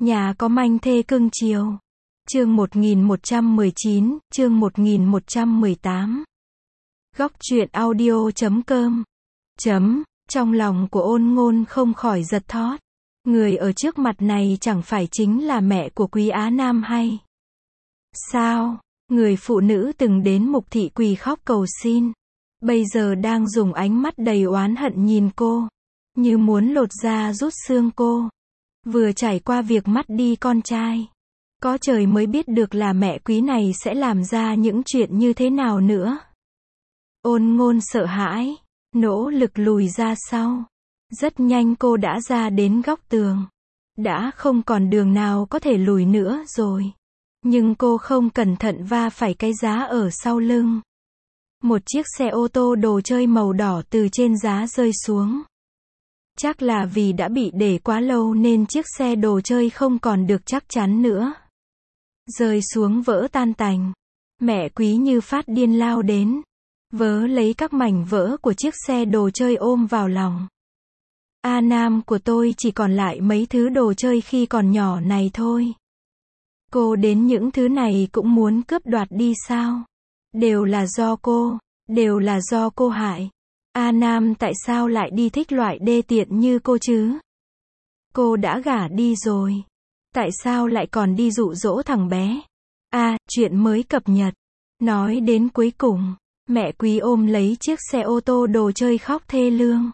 Nhà có manh thê cưng chiều. Chương 1119, chương 1118. Góc truyện audio.com. Trong lòng của Ôn Ngôn không khỏi giật thót. Người ở trước mặt này chẳng phải chính là mẹ của Quý Á Nam hay sao? Người phụ nữ từng đến Mục thị quỳ khóc cầu xin, bây giờ đang dùng ánh mắt đầy oán hận nhìn cô, như muốn lột da rút xương cô. Vừa trải qua việc mất đi con trai, có trời mới biết được là mẹ Quý này sẽ làm ra những chuyện như thế nào nữa. Ôn Ngôn sợ hãi, nỗ lực lùi ra sau. Rất nhanh cô đã ra đến góc tường. Đã không còn đường nào có thể lùi nữa rồi. Nhưng cô không cẩn thận va phải cái giá ở sau lưng. Một chiếc xe ô tô đồ chơi màu đỏ từ trên giá rơi xuống. Chắc là vì đã bị để quá lâu nên chiếc xe đồ chơi không còn được chắc chắn nữa. Rơi xuống vỡ tan tành. Mẹ Quý như phát điên lao đến, vớ lấy các mảnh vỡ của chiếc xe đồ chơi ôm vào lòng. A Nam của tôi chỉ còn lại mấy thứ đồ chơi khi còn nhỏ này thôi. Cô đến những thứ này cũng muốn cướp đoạt đi sao? Đều là do cô, đều là do cô hại. A Nam tại sao lại đi thích loại đê tiện như cô chứ? Cô đã gả đi rồi. Tại sao lại còn đi dụ dỗ thằng bé? Chuyện mới cập nhật. Nói đến cuối cùng, mẹ Quý ôm lấy chiếc xe ô tô đồ chơi khóc thê lương.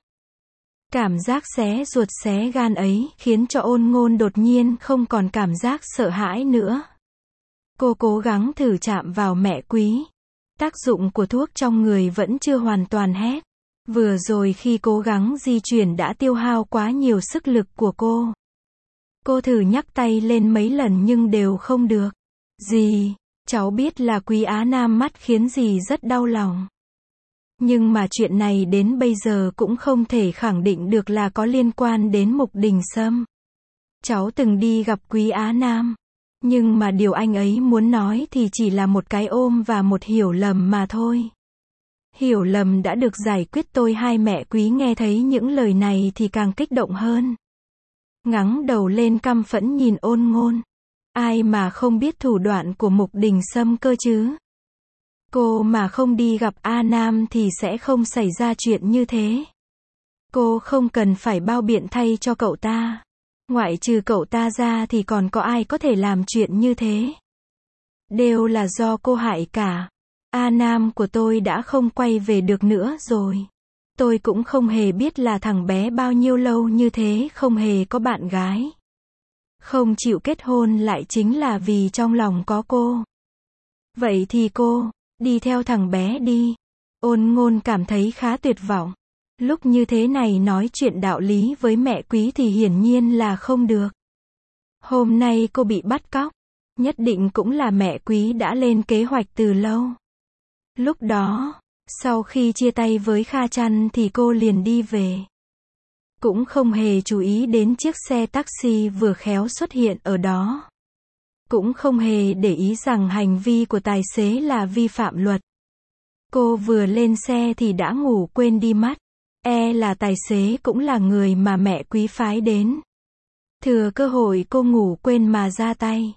Cảm giác xé ruột xé gan ấy khiến cho Ôn Ngôn đột nhiên không còn cảm giác sợ hãi nữa. Cô cố gắng thử chạm vào mẹ Quý. Tác dụng của thuốc trong người vẫn chưa hoàn toàn hết. Vừa rồi khi cố gắng di chuyển đã tiêu hao quá nhiều sức lực của cô. Cô thử nhắc tay lên mấy lần nhưng đều không được. Dì, cháu biết là Quý Á Nam mắt khiến dì rất đau lòng. Nhưng mà chuyện này đến bây giờ cũng không thể khẳng định được là có liên quan đến Mục Đình Sâm. Cháu từng đi gặp Quý Á Nam. Nhưng mà điều anh ấy muốn nói thì chỉ là một cái ôm và một hiểu lầm mà thôi. Hiểu lầm đã được giải quyết. Tôi hai mẹ Quý nghe thấy những lời này thì càng kích động hơn. Ngẩng đầu lên căm phẫn nhìn Ôn Ngôn. Ai mà không biết thủ đoạn của Mục Đình Sâm cơ chứ? Cô mà không đi gặp A Nam thì sẽ không xảy ra chuyện như thế. Cô không cần phải bao biện thay cho cậu ta. Ngoại trừ cậu ta ra thì còn có ai có thể làm chuyện như thế? Đều là do cô hại cả. A Nam của tôi đã không quay về được nữa rồi. Tôi cũng không hề biết là thằng bé bao nhiêu lâu như thế không hề có bạn gái. Không chịu kết hôn lại chính là vì trong lòng có cô. Vậy thì cô đi theo thằng bé đi. Ôn Ngôn cảm thấy khá tuyệt vọng. Lúc như thế này nói chuyện đạo lý với mẹ Quý thì hiển nhiên là không được. Hôm nay cô bị bắt cóc, nhất định cũng là mẹ Quý đã lên kế hoạch từ lâu. Lúc đó, sau khi chia tay với Kha Chăn thì cô liền đi về. Cũng không hề chú ý đến chiếc xe taxi vừa khéo xuất hiện ở đó. Cũng không hề để ý rằng hành vi của tài xế là vi phạm luật. Cô vừa lên xe thì đã ngủ quên đi mất. Là tài xế cũng là người mà mẹ Quý phái đến. Thừa cơ hội cô ngủ quên mà ra tay.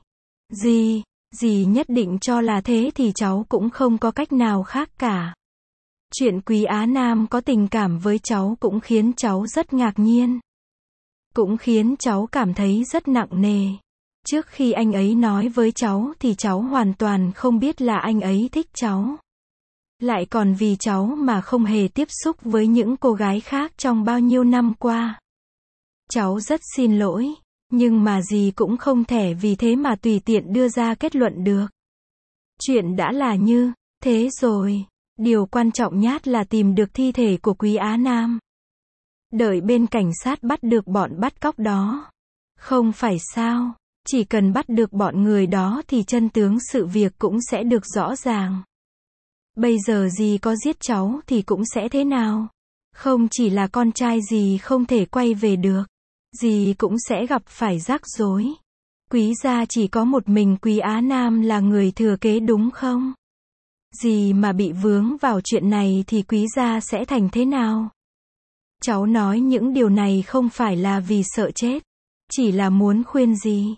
Dì nhất định cho là thế thì cháu cũng không có cách nào khác cả. Chuyện Quý Á Nam có tình cảm với cháu cũng khiến cháu rất ngạc nhiên. Cũng khiến cháu cảm thấy rất nặng nề. Trước khi anh ấy nói với cháu thì cháu hoàn toàn không biết là anh ấy thích cháu. Lại còn vì cháu mà không hề tiếp xúc với những cô gái khác trong bao nhiêu năm qua. Cháu rất xin lỗi, nhưng mà dì cũng không thể vì thế mà tùy tiện đưa ra kết luận được. Chuyện đã là như thế rồi. Điều quan trọng nhất là tìm được thi thể của Quý Á Nam. Đợi bên cảnh sát bắt được bọn bắt cóc đó. Không phải sao? Chỉ cần bắt được bọn người đó thì chân tướng sự việc cũng sẽ được rõ ràng. Bây giờ dì có giết cháu thì cũng sẽ thế nào? Không chỉ là con trai dì không thể quay về được, dì cũng sẽ gặp phải rắc rối. Quý gia chỉ có một mình Quý Á Nam là người thừa kế đúng không? Dì mà bị vướng vào chuyện này thì Quý gia sẽ thành thế nào? Cháu nói những điều này không phải là vì sợ chết, chỉ là muốn khuyên dì.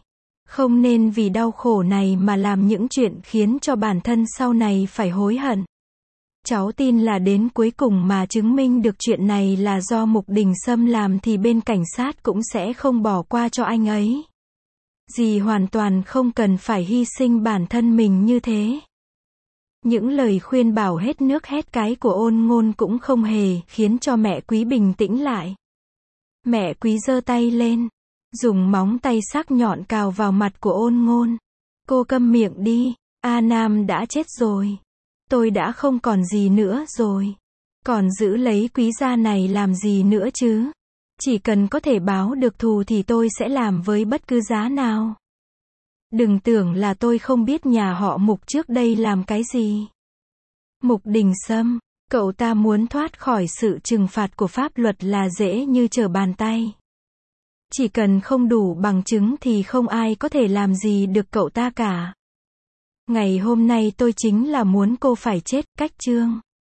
Không nên vì đau khổ này mà làm những chuyện khiến cho bản thân sau này phải hối hận. Cháu tin là đến cuối cùng mà chứng minh được chuyện này là do Mục Đình Sâm làm thì bên cảnh sát cũng sẽ không bỏ qua cho anh ấy. Dì hoàn toàn không cần phải hy sinh bản thân mình như thế. Những lời khuyên bảo hết nước hết cái của Ôn Ngôn cũng không hề khiến cho mẹ Quý bình tĩnh lại. Mẹ Quý giơ tay lên, dùng móng tay sắc nhọn cào vào mặt của Ôn Ngôn. Cô câm miệng đi, A Nam đã chết rồi. Tôi đã không còn gì nữa rồi. Còn giữ lấy Quý gia này làm gì nữa chứ? Chỉ cần có thể báo được thù thì tôi sẽ làm với bất cứ giá nào. Đừng tưởng là tôi không biết nhà họ Mục trước đây làm cái gì. Mục Đình Sâm, cậu ta muốn thoát khỏi sự trừng phạt của pháp luật là dễ như trở bàn tay. Chỉ cần không đủ bằng chứng thì không ai có thể làm gì được cậu ta cả. Ngày hôm nay tôi chính là muốn cô phải chết, cách chương.